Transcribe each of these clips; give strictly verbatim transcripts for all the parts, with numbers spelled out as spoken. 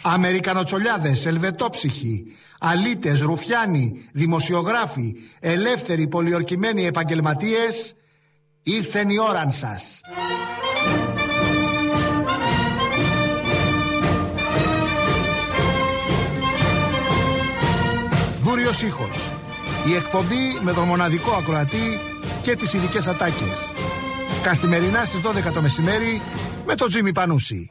Αμερικανοτσολιάδες, ελβετόψυχοι, αλήτες, ρουφιάνοι, δημοσιογράφοι, ελεύθεροι πολιορκημένοι επαγγελματίες, ήρθεν η ώραν σας. Δούριος ήχος. Η εκπομπή με τον μοναδικό ακροατή και τις ειδικές ατάκες. Καθημερινά στις δώδεκα το μεσημέρι με τον Τζίμι Πανούση.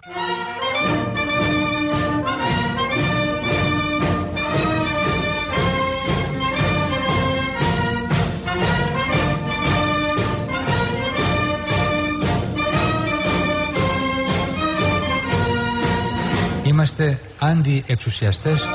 Είμαστε αντιεξουσιαστές.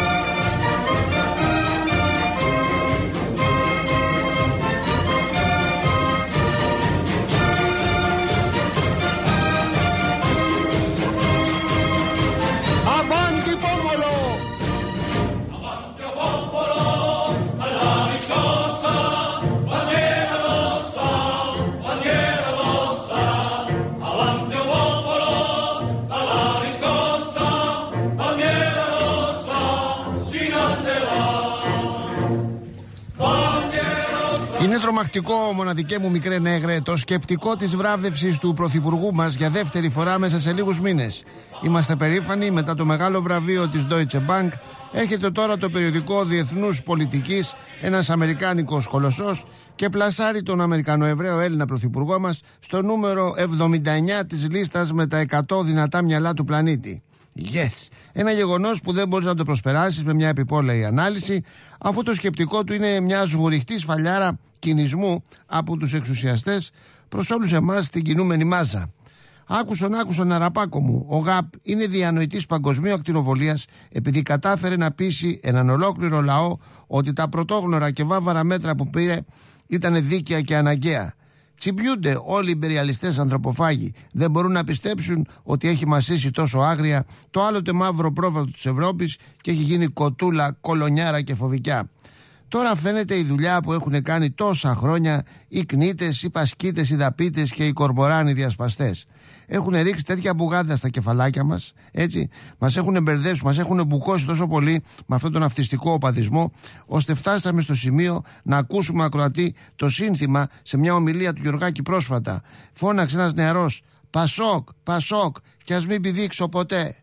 Είναι τρομακτικό, μοναδικέ μου μικρέ νέγρε, το σκεπτικό της βράβευσης του Πρωθυπουργού μας για δεύτερη φορά μέσα σε λίγους μήνες. Είμαστε περήφανοι, μετά το μεγάλο βραβείο της Deutsche Bank έρχεται τώρα το περιοδικό Διεθνούς Πολιτικής, ένας αμερικάνικος κολοσσός, και πλασάρει τον Αμερικανοεβραίο Έλληνα Πρωθυπουργό μας στο νούμερο εβδομήντα εννιά της λίστας με τα εκατό δυνατά μυαλά του πλανήτη. Yes! Ένα γεγονός που δεν μπορείς να το προσπεράσεις με μια επιπόλαιη ανάλυση, αφού το σκεπτικό του είναι μια σβουριχτή σφαλιάρα κινησμού από τους εξουσιαστές προς όλους εμάς την κινούμενη μάζα. Άκουσον, άκουσον αραπάκο μου, ο ΓΑΠ είναι διανοητής παγκοσμίου ακτινοβολίας επειδή κατάφερε να πείσει έναν ολόκληρο λαό ότι τα πρωτόγνωρα και βάβαρα μέτρα που πήρε ήταν δίκαια και αναγκαία. Τσιμπιούνται όλοι οι υπεριαλιστές ανθρωποφάγοι. Δεν μπορούν να πιστέψουν ότι έχει μασίσει τόσο άγρια το άλλοτε μαύρο πρόβατο της Ευρώπης και έχει γίνει κοτούλα, κολονιάρα και φοβικιά. Τώρα φαίνεται η δουλειά που έχουν κάνει τόσα χρόνια οι κνίτες, οι πασκίτες, οι δαπίτες και οι κορμοράνοι διασπαστές. Έχουν ρίξει τέτοια μπουγάδα στα κεφαλάκια μας, έτσι, μας έχουν μπερδέψει, μας έχουν μπουκώσει τόσο πολύ με αυτόν τον αυτιστικό οπαδισμό, ώστε φτάσαμε στο σημείο να ακούσουμε ακροατή το σύνθημα σε μια ομιλία του Γιωργάκη πρόσφατα. Φώναξε ένας νεαρός, Πασόκ, Πασόκ, κι ας μην πηδήξω ποτέ.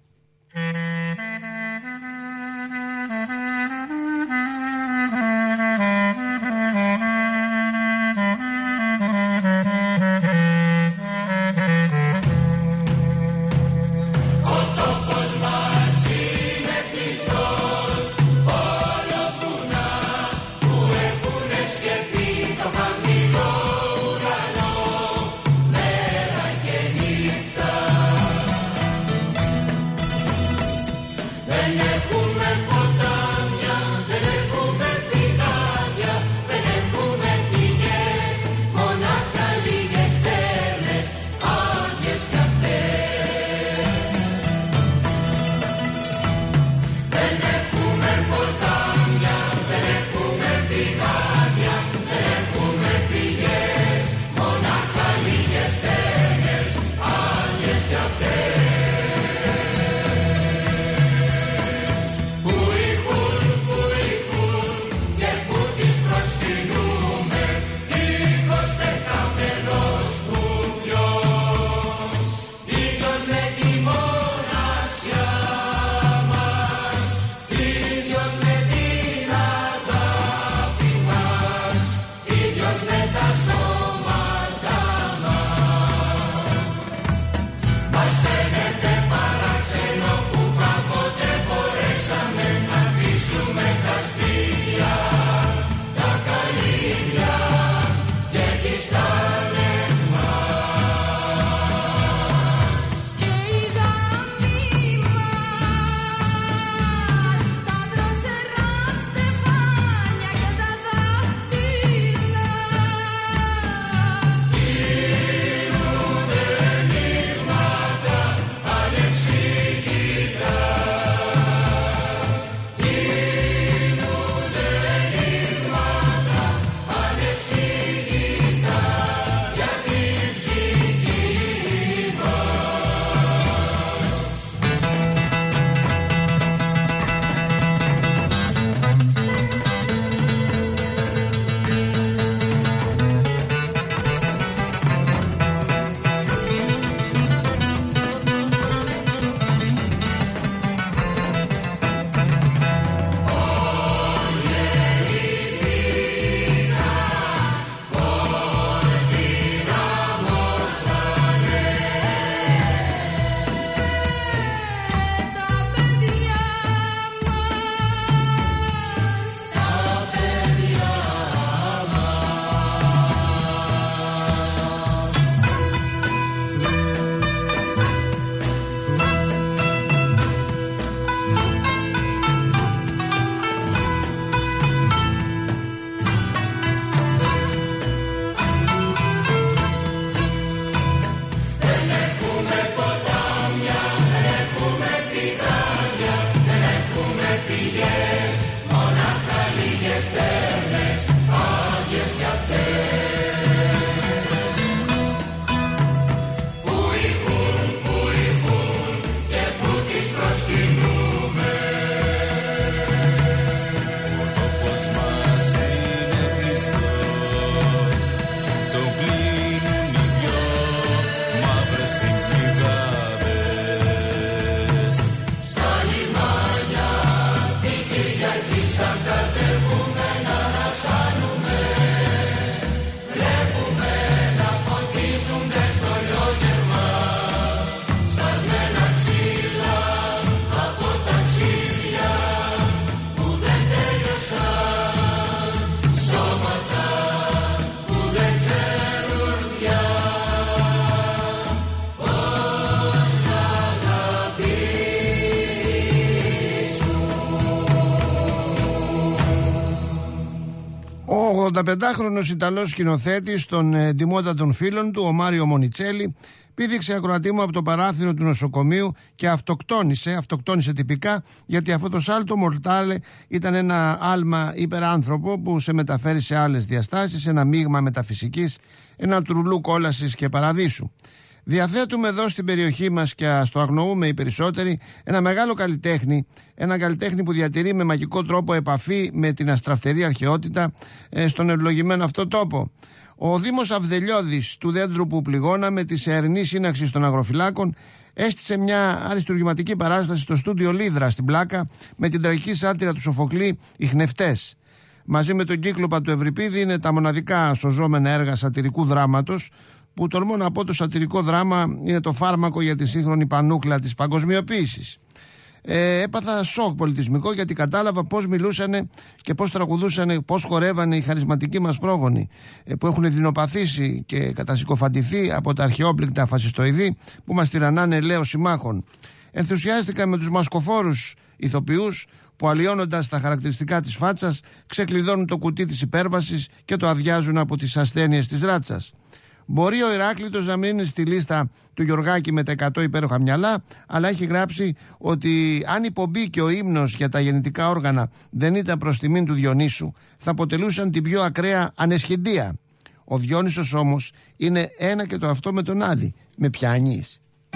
ογδονταπεντάχρονος Ιταλός σκηνοθέτης των εντιμότατων φίλων του, ο Μάριο Μονιτσέλη, πήδηξε ακροατή μου από το παράθυρο του νοσοκομείου και αυτοκτόνησε, αυτοκτόνησε τυπικά, γιατί αυτό το σάλτο μορτάλε ήταν ένα άλμα υπεράνθρωπο που σε μεταφέρει σε άλλες διαστάσεις, ένα μείγμα μεταφυσικής, ένα τρουλού κόλασης και παραδείσου. Διαθέτουμε εδώ στην περιοχή μας, και ας το αγνοούμε οι περισσότεροι, ένα μεγάλο καλλιτέχνη, ένα καλλιτέχνη που διατηρεί με μαγικό τρόπο επαφή με την αστραφτερή αρχαιότητα ε, στον ευλογημένο αυτό τόπο. Ο Δήμος Αυδελιώδης του δέντρου που πληγώναμε της Εαρινής Σύναξης των Αγροφυλάκων έστησε μια αριστουργηματική παράσταση στο στούντιο Λίδρα στην Πλάκα με την τραγική σάτυρα του Σοφοκλή «Οι Χνευτές». Μαζί με τον Κύκλοπα του Ευρυπίδη είναι τα μοναδικά σωζόμενα έργα σατυρικού δράματος, που τολμώ να πω το σατυρικό δράμα είναι το φάρμακο για τη σύγχρονη πανούκλα της παγκοσμιοποίησης. Ε, έπαθα σοκ πολιτισμικό, γιατί κατάλαβα πώς μιλούσαν και πώς τραγουδούσαν, πώς χορεύανε οι χαρισματικοί μας πρόγονοι, ε, που έχουν δεινοπαθήσει και κατασυκοφαντηθεί από τα αρχαιόπληκτα φασιστοειδή που μας τυραννάνε ελαίος συμμάχων. Ενθουσιάστηκα με τους μασκοφόρους ηθοποιούς που, αλλοιώνοντας τα χαρακτηριστικά της φάτσας, ξεκλειδώνουν το κουτί της υπέρβασης και το αδειάζουν από τις ασθένειες της ράτσας. Μπορεί ο Ηράκλειτος να μην είναι στη λίστα του Γιωργάκη με τα εκατό υπέροχα μυαλά, αλλά έχει γράψει ότι αν η πομπή και ο ύμνος για τα γεννητικά όργανα δεν ήταν προς τιμήν του Διονύσου, θα αποτελούσαν την πιο ακραία ανεσχυντία. Ο Διόνυσος όμως είναι ένα και το αυτό με τον Άδη. Με πιάνεις?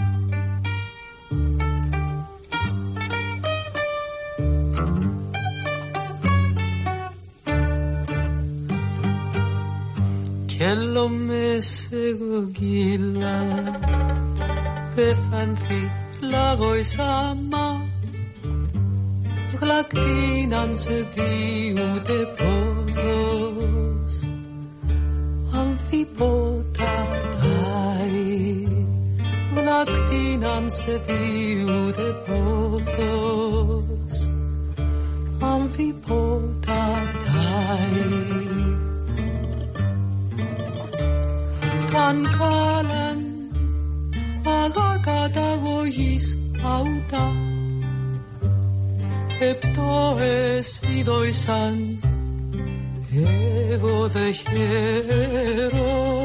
Quello messe gogilla πέφανθη λαγοϊσάμα γλακτίναν σε διούτε πόδος αμφιπόταται γλακτίναν σε διούτε πόδος αμφιπόταται αν κάλαν αγάρ καταγωγής αούτα επτόες ειδοϊσάν εγώ δε χαίρω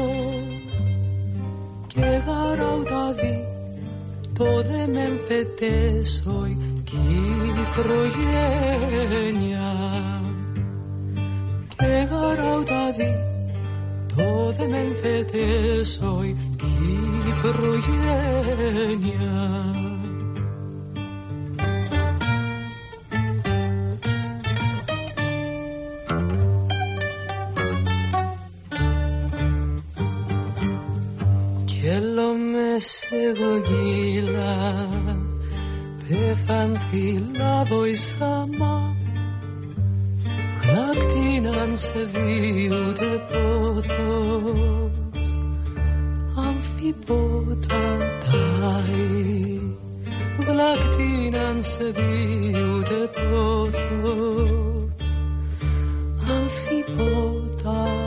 και γαραούτα δι το δε μεμφετέσοι Κυπρογένεια και γαραούτα δι το δε μεν φετέσοι Κυπρογένεια. Κι έλω μες εγώ γύλα πέφανθη λαδοϊσάμα γλακτίναν σε διούτε πόθος αμφιπόταται γλακτίναν σε διούτε πόθος αμφιπόταται.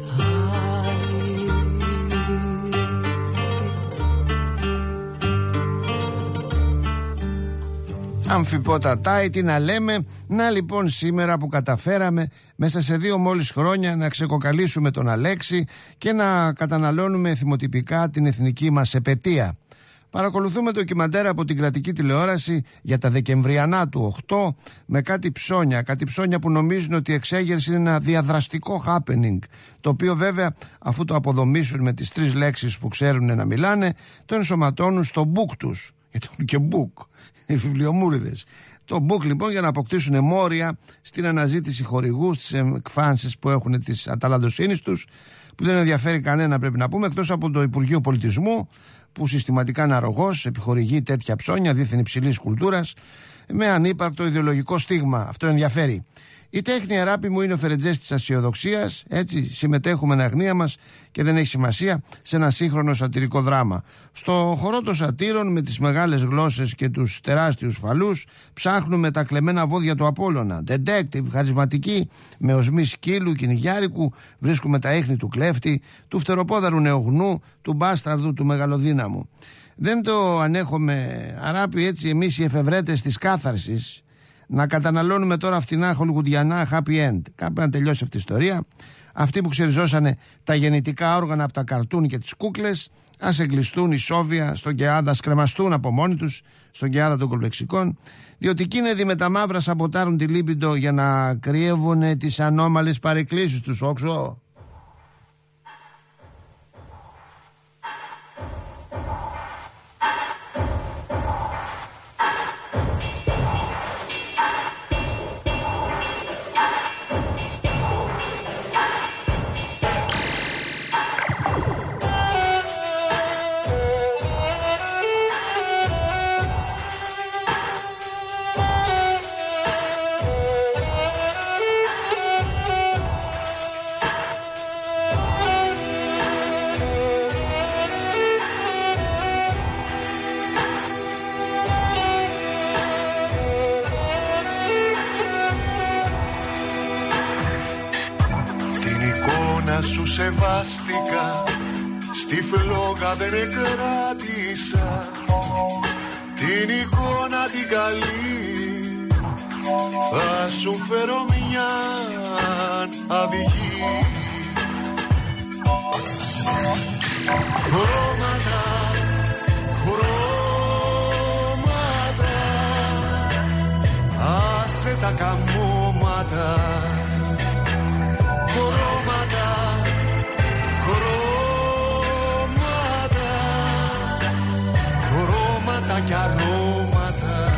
Αμφιπόταται, τι να λέμε. Να λοιπόν, σήμερα που καταφέραμε μέσα σε δύο μόλις χρόνια να ξεκοκαλίσουμε τον Αλέξη και να καταναλώνουμε θυμοτυπικά την εθνική μας επετεία. Παρακολουθούμε ντοκιμαντέρ από την κρατική τηλεόραση για τα Δεκεμβριανά του οκτώ με κάτι ψώνια, κάτι ψώνια που νομίζουν ότι η εξέγερση είναι ένα διαδραστικό happening, το οποίο βέβαια, αφού το αποδομήσουν με τις τρεις λέξεις που ξέρουν να μιλάνε, το ενσωματώνουν στο book τους, γιατί έχουν και book, οι βιβλιομούριδες. Το book λοιπόν, για να αποκτήσουν μόρια στην αναζήτηση χορηγού, στις εκφάνσεις που έχουν της αταλαντοσύνης τους, που δεν ενδιαφέρει κανένα, πρέπει να πούμε, εκτός από το Υπουργείο Πολιτισμού, που συστηματικά είναι αρρωγός, επιχορηγεί τέτοια ψώνια δίθεν υψηλής κουλτούρας με ανύπαρκτο ιδεολογικό στίγμα. Αυτό ενδιαφέρει. Η τέχνη, αγάπη μου, είναι ο φερετζές της αισιοδοξίας. Έτσι συμμετέχουμε εν αγνία μας και δεν έχει σημασία σε ένα σύγχρονο σατυρικό δράμα. Στο χορό των σατύρων, με τις μεγάλες γλώσσες και τους τεράστιους φαλούς, ψάχνουμε τα κλεμμένα βόδια του Απόλλωνα. Detective, χαρισματική, με οσμή σκύλου, κυνηγιάρικου, βρίσκουμε τα ίχνη του κλέφτη, του φτεροπόδαρου νεογνού, του μπάσταρδου, του μεγαλοδύναμου. Δεν το ανέχομαι, αγάπη, έτσι εμείς οι εφευρέτες της κάθαρσης, Να καταναλώνουμε τώρα φτηνά χολιγουδιανά happy end. Κάπου να τελειώσει αυτή η ιστορία. Αυτοί που ξεριζώσανε τα γεννητικά όργανα από τα καρτούν και τις κούκλες, ας εγκλειστούν ισόβια στον Κεάδα, ας κρεμαστούν από μόνοι τους στον Κεάδα των κολπλεξικών, διότι κίνεδοι με τα μαύρα σαμποτάρουν τη λίμπιντο για να κρύβουν τις ανώμαλες παρεκκλήσεις τους. Όξο. Σου σεβάστηκα, στη φλόγα δεν κράτησα την εικόνα την καλή. Θα σου φέρω μια αυγή. Χρώματα, χρώματα, άσε τα καμώματα. Χρώματα, χρώματα, χρώματα κι αρώματα.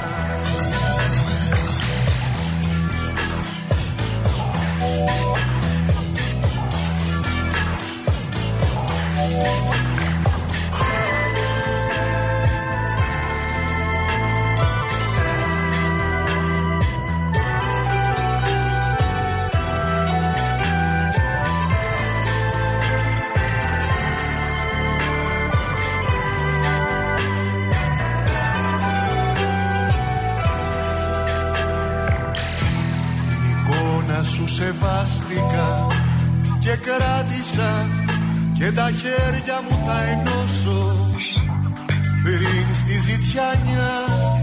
Σου σεβάστηκα και κράτησα και τα χέρια μου θα ενώσω πριν στη ζητιάνια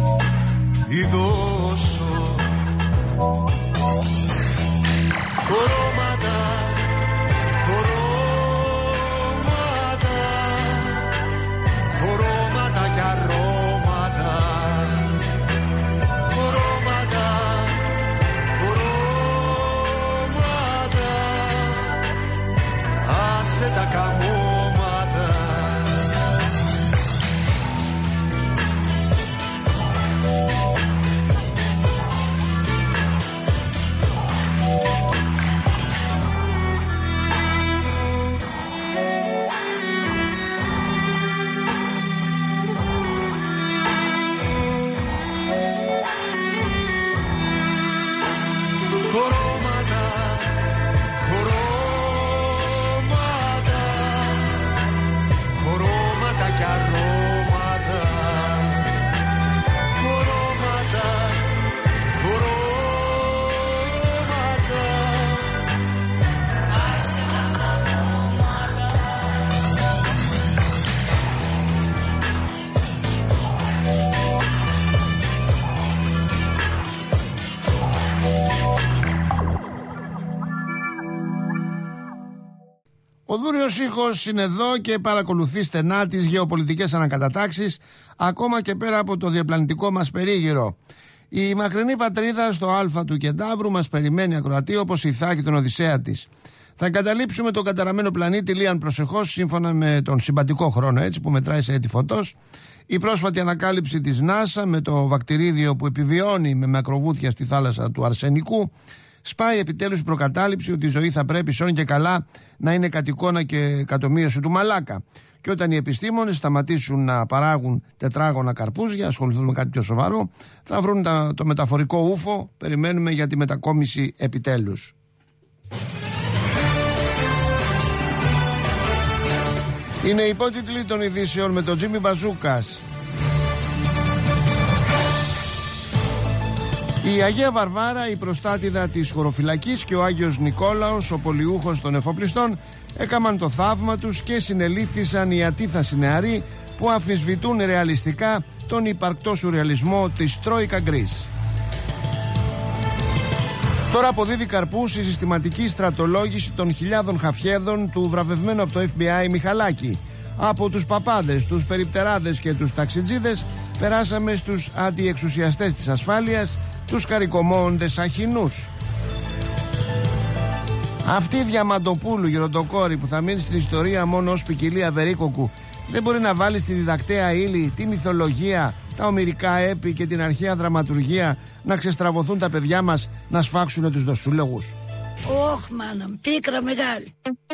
ειδώσω. Χρώματα, χρώματα, χρώματα κι αρώματα. Χρώματα, άσε τα καμώματα. Χρώματα, χρώματα, χρώματα κι αρώματα. Χρώματα, χρώματα, άσε τα καμώματα. Ο Δούριος Ήχος είναι εδώ και παρακολουθεί στενά τις γεωπολιτικές ανακατατάξεις, ακόμα και πέρα από το διαπλανητικό μας περίγυρο. Η μακρινή πατρίδα στο Α του Κεντάβρου μας περιμένει ακροατή όπως η Ιθάκη τον Οδυσσέα της. Θα εγκαταλείψουμε τον καταραμένο πλανήτη λίαν προσεχώς, σύμφωνα με τον συμπαντικό χρόνο έτσι, που μετράει σε έτη φωτός. Η πρόσφατη ανακάλυψη της NASA με το βακτηρίδιο που επιβιώνει με μακροβούτια στη θάλασσα του αρσενικού σπάει επιτέλους η προκατάληψη ότι η ζωή θα πρέπει σώνει και καλά να είναι κατ' εικόνα και εκατομμύωση του μαλάκα. Και όταν οι επιστήμονες σταματήσουν να παράγουν τετράγωνα καρπούζια, ασχοληθούν με κάτι πιο σοβαρό, θα βρουν τα, το μεταφορικό ούφο. Περιμένουμε για τη μετακόμιση επιτέλους. Είναι οι υπότιτλοι των ειδήσεων με τον Τζίμι Μπαζούκας. Η Αγία Βαρβάρα, η προστάτηδα της χωροφυλακής, και ο Άγιος Νικόλαος, ο πολιούχος των εφοπλιστών, έκαναν το θαύμα τους και συνελήφθησαν οι ατίθασοι νεαροί που αμφισβητούν ρεαλιστικά τον υπαρκτό σουρεαλισμό της Τρόικα Γκρίς. Τώρα αποδίδει καρπούς η συστηματική στρατολόγηση των χιλιάδων χαφιέδων του βραβευμένου από το εφ μπι άι Μιχαλάκη. Από τους παπάδες, τους περιπτεράδες και τους ταξιτζίδες περάσαμε στους αντιεξουσιαστές της ασφάλειας, τους καρικομώντες αχινούς. Αυτή η Διαμαντοπούλου γεροντοκόρη που θα μείνει στην ιστορία μόνο ως ποικιλία Βερίκοκου δεν μπορεί να βάλει στη διδακτέα ύλη τη μυθολογία, τα ομηρικά έπι και την αρχαία δραματουργία να ξεστραβωθούν τα παιδιά μας να σφάξουν τους δοσούλογους. Ωχ, μάνα μου, πίκρα μεγάλη.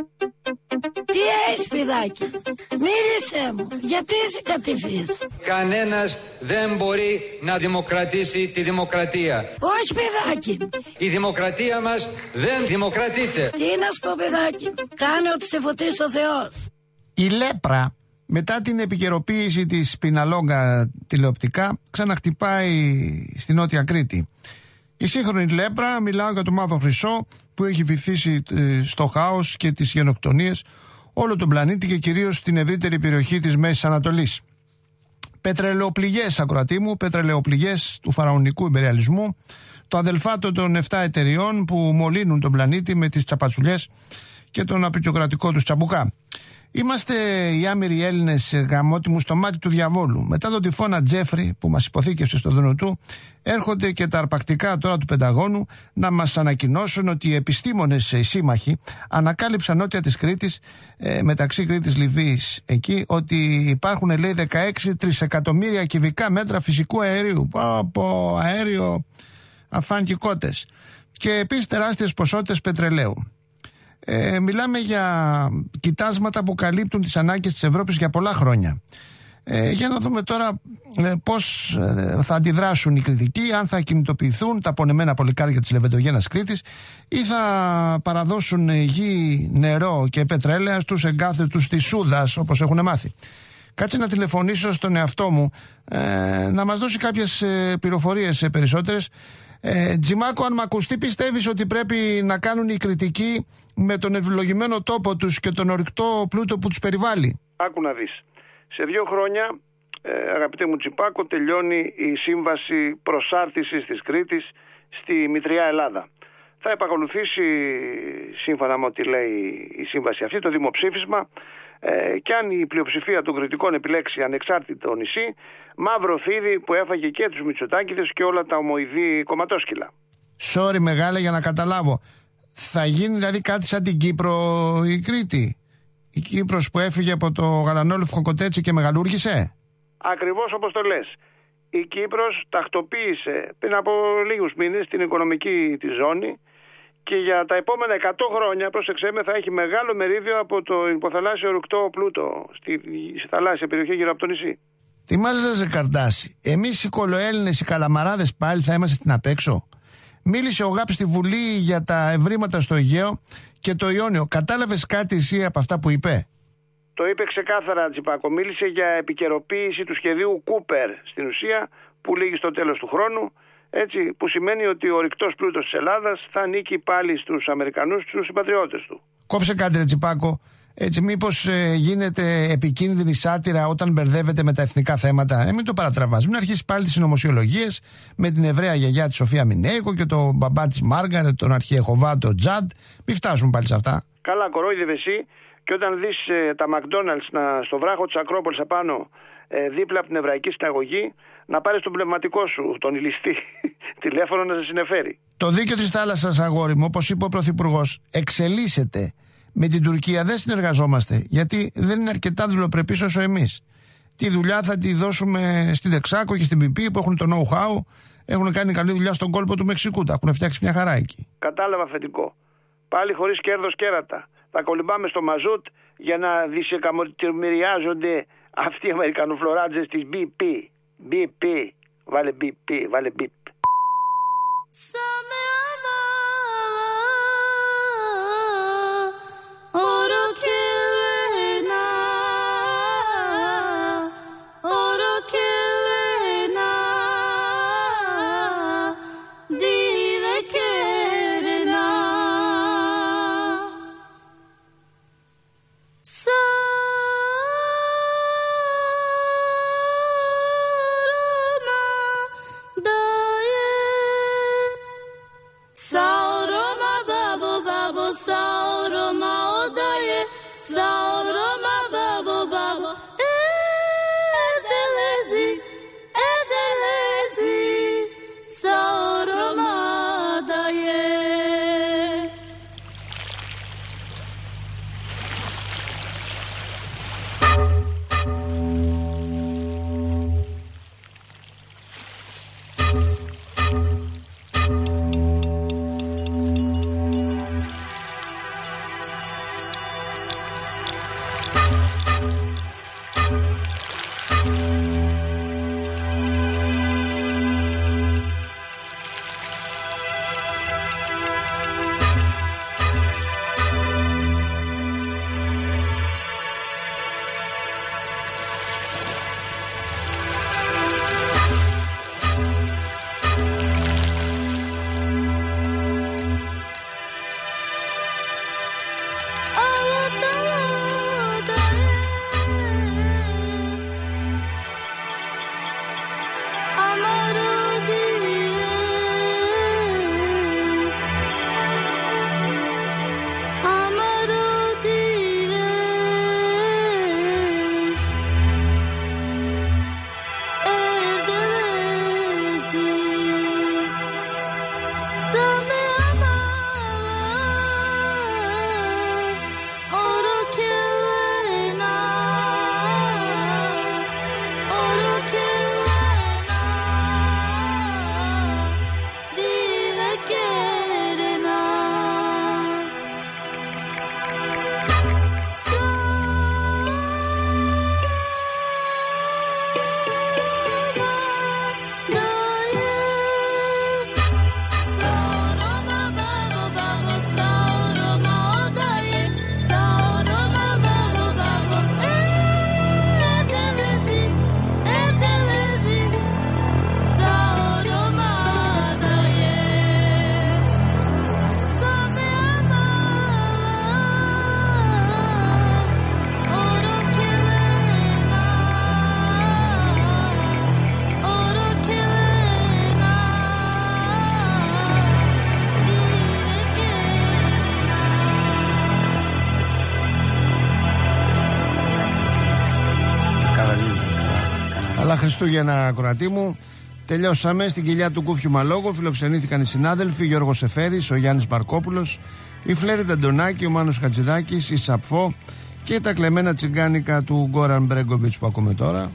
Τι έχεις, παιδάκι? Μίλησέ μου, γιατί είσαι κατηφής? Κανένας δεν μπορεί να δημοκρατήσει τη δημοκρατία. Όχι, παιδάκι. Η δημοκρατία μας δεν δημοκρατείται. Τι να σου πω, παιδάκι? Κάνε ό,τι σε φωτίσει ο Θεός. Η λέπρα, μετά την επικαιροποίηση της Πιναλόγκα τηλεοπτικά, ξαναχτυπάει στη Νότια Κρήτη. Η σύγχρονη λέπρα, μιλάω για το μαύρο χρυσό που έχει βυθίσει στο χάος και τις γενοκτονίες όλο τον πλανήτη και κυρίως στην ευρύτερη περιοχή της Μέσης Ανατολής. Πετρελαιοπληγές, ακροατή μου, πετρελαιοπληγές του φαραωνικού ιμπεριαλισμού, το αδελφάτο των επτά εταιριών που μολύνουν τον πλανήτη με τις τσαπατσουλιές και τον απεικιοκρατικό τους τσαμπουκά. Είμαστε οι άμυροι Έλληνες γαμότιμους στο μάτι του διαβόλου. Μετά τον τυφώνα Τζέφρι που μας υποθήκευσε στο δούνο του, έρχονται και τα αρπακτικά τώρα του Πενταγώνου να μας ανακοινώσουν ότι οι επιστήμονες οι σύμμαχοι ανακάλυψαν νότια της Κρήτης, ε, μεταξύ Κρήτης Λιβύης εκεί, ότι υπάρχουν, λέει, δεκαέξι τρισεκατομμύρια κυβικά μέτρα φυσικού αερίου. Από αέριο αφάνκικότες. Και επίσης τεράστιες ποσότητες πετρελαίου. Ε, μιλάμε για κοιτάσματα που καλύπτουν τις ανάγκες της Ευρώπης για πολλά χρόνια. Ε, για να δούμε τώρα ε, πώς ε, θα αντιδράσουν οι κριτικοί, αν θα κινητοποιηθούν τα πονεμένα πολυκάρια της Λεβεντογένας Κρήτης ή θα παραδώσουν γη, νερό και πετρέλαια στους εγκάθετους της Σούδας όπως έχουν μάθει. Κάτσε να τηλεφωνήσω στον εαυτό μου ε, να μας δώσει κάποιες ε, πληροφορίες ε, περισσότερες. Ε, Τζιμάκο, αν μ' ακουστεί, πιστεύεις ότι πρέπει να κάνουν οι κριτικοί με τον ευλογημένο τόπο τους και τον ορυκτό πλούτο που τους περιβάλλει? Άκου να δεις. Σε δύο χρόνια, ε, αγαπητέ μου Τσιπάκο, τελειώνει η σύμβαση προσάρτησης της Κρήτης στη Μητριά Ελλάδα. Θα επακολουθήσει, σύμφωνα με ό,τι λέει η σύμβαση αυτή, το δημοψήφισμα ε, και αν η πλειοψηφία των κριτικών επιλέξει ανεξάρτητο νησί, μαύρο φίδι που έφαγε και τους Μητσοτάκηδες και όλα τα ομοειδή κομματόσκυλα. Sorry μεγάλε, για να καταλάβω. Θα γίνει δηλαδή κάτι σαν την Κύπρο η Κρήτη? Η Κύπρος που έφυγε από το γαλανόλευκο κοτέτσι και μεγαλούργησε? Ακριβώς όπως το λες. Η Κύπρος τακτοποίησε πριν από λίγους μήνες την οικονομική της ζώνη και για τα επόμενα εκατό χρόνια, πρόσεξέ με, θα έχει μεγάλο μερίδιο από το υποθαλάσσιο ορυκτό πλούτο στη, στη θαλάσσια περιοχή γύρω από το νησί. Τι μάζαζε Καρτάση? Εμείς οι κολοέλληνες, οι καλαμαράδες πάλι θα είμαστε στην απέξω? Μίλησε ο Γάπης στη Βουλή για τα ευρήματα στο Αιγαίο και το Ιόνιο. Κατάλαβες κάτι εσύ από αυτά που είπε? Το είπε ξεκάθαρα, Τσιπάκο. Μίλησε για επικαιροποίηση του σχεδίου Κούπερ στην ουσία που λήγει στο τέλος του χρόνου. Έτσι, που σημαίνει ότι ο ορυκτός πλούτος της Ελλάδας θα ανήκει πάλι στους Αμερικανούς, στους συμπατριώτες του. Κόψε κάτι, ρε Τσιπάκο. Έτσι, μήπως ε, γίνεται επικίνδυνη σάτυρα όταν μπερδεύεται με τα εθνικά θέματα? Ε, μην το παρατραβάς. Μην αρχίσει πάλι τις συνωμοσιολογίες με την Εβραία γιαγιά της Σοφία Μινέικο και τον μπαμπά της Μάργαρετ, τον αρχιεχοβά, τον Τζαντ. Μην φτάσουν πάλι σε αυτά. Καλά, κορόιδευε εσύ. Και όταν δεις ε, τα McDonald's να, στο βράχο της Ακρόπολης απάνω, ε, δίπλα από την Εβραϊκή Συναγωγή, να πάρεις τον πνευματικό σου, τον ηλιστή, τηλέφωνο να σε συνεφέρει. Το δίκαιο της θάλασσας, αγόρι μου, όπως είπε ο Πρωθυπουργός, εξελίσσεται. Με την Τουρκία δεν συνεργαζόμαστε, γιατί δεν είναι αρκετά δουλοπρεπής όσο εμείς. Τη δουλειά θα τη δώσουμε στην Τεξάκο και στην πι πι που έχουν το know-how, έχουν κάνει καλή δουλειά στον κόλπο του Μεξικού, τα έχουν φτιάξει μια χαρά εκεί. Κατάλαβα, αφεντικό. Πάλι χωρίς κέρδος κέρατα. Θα κολυμπάμε στο μαζούτ για να δισεκατομμυριάζονται αυτοί οι Αμερικανοφλωράτζες της μπι πι. μπι πι. Βάλε μπι πι, βάλε μπι πι. Χριστούγεννα, ακροατή μου. Τελειώσαμε. Στην κοιλιά του Κούφιου Μαλόγου φιλοξενήθηκαν οι συνάδελφοι Γιώργος Εφέρης, ο Γιάννης Μπαρκόπουλος, η Φλέρη Νταντονάκη, ο Μάνος Χατζηδάκης, η Σαπφό και τα κλεμμένα τσιγκάνικα του Γκόραν Μπρέγκοβιτς που ακούμε τώρα.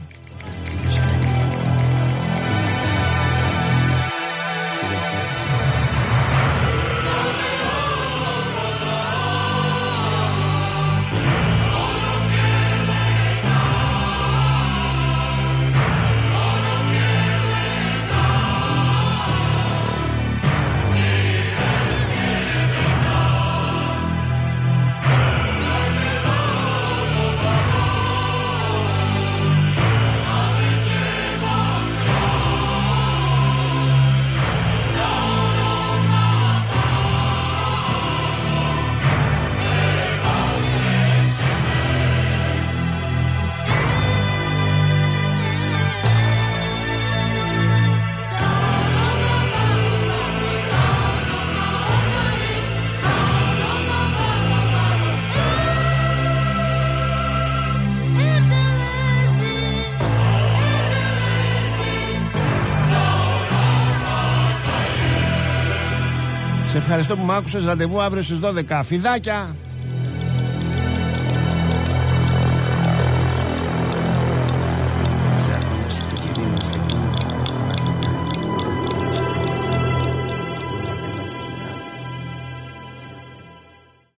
Σε ευχαριστώ που μ' άκουσες. Ραντεβού αύριο στις δώδεκα. Φιδάκια!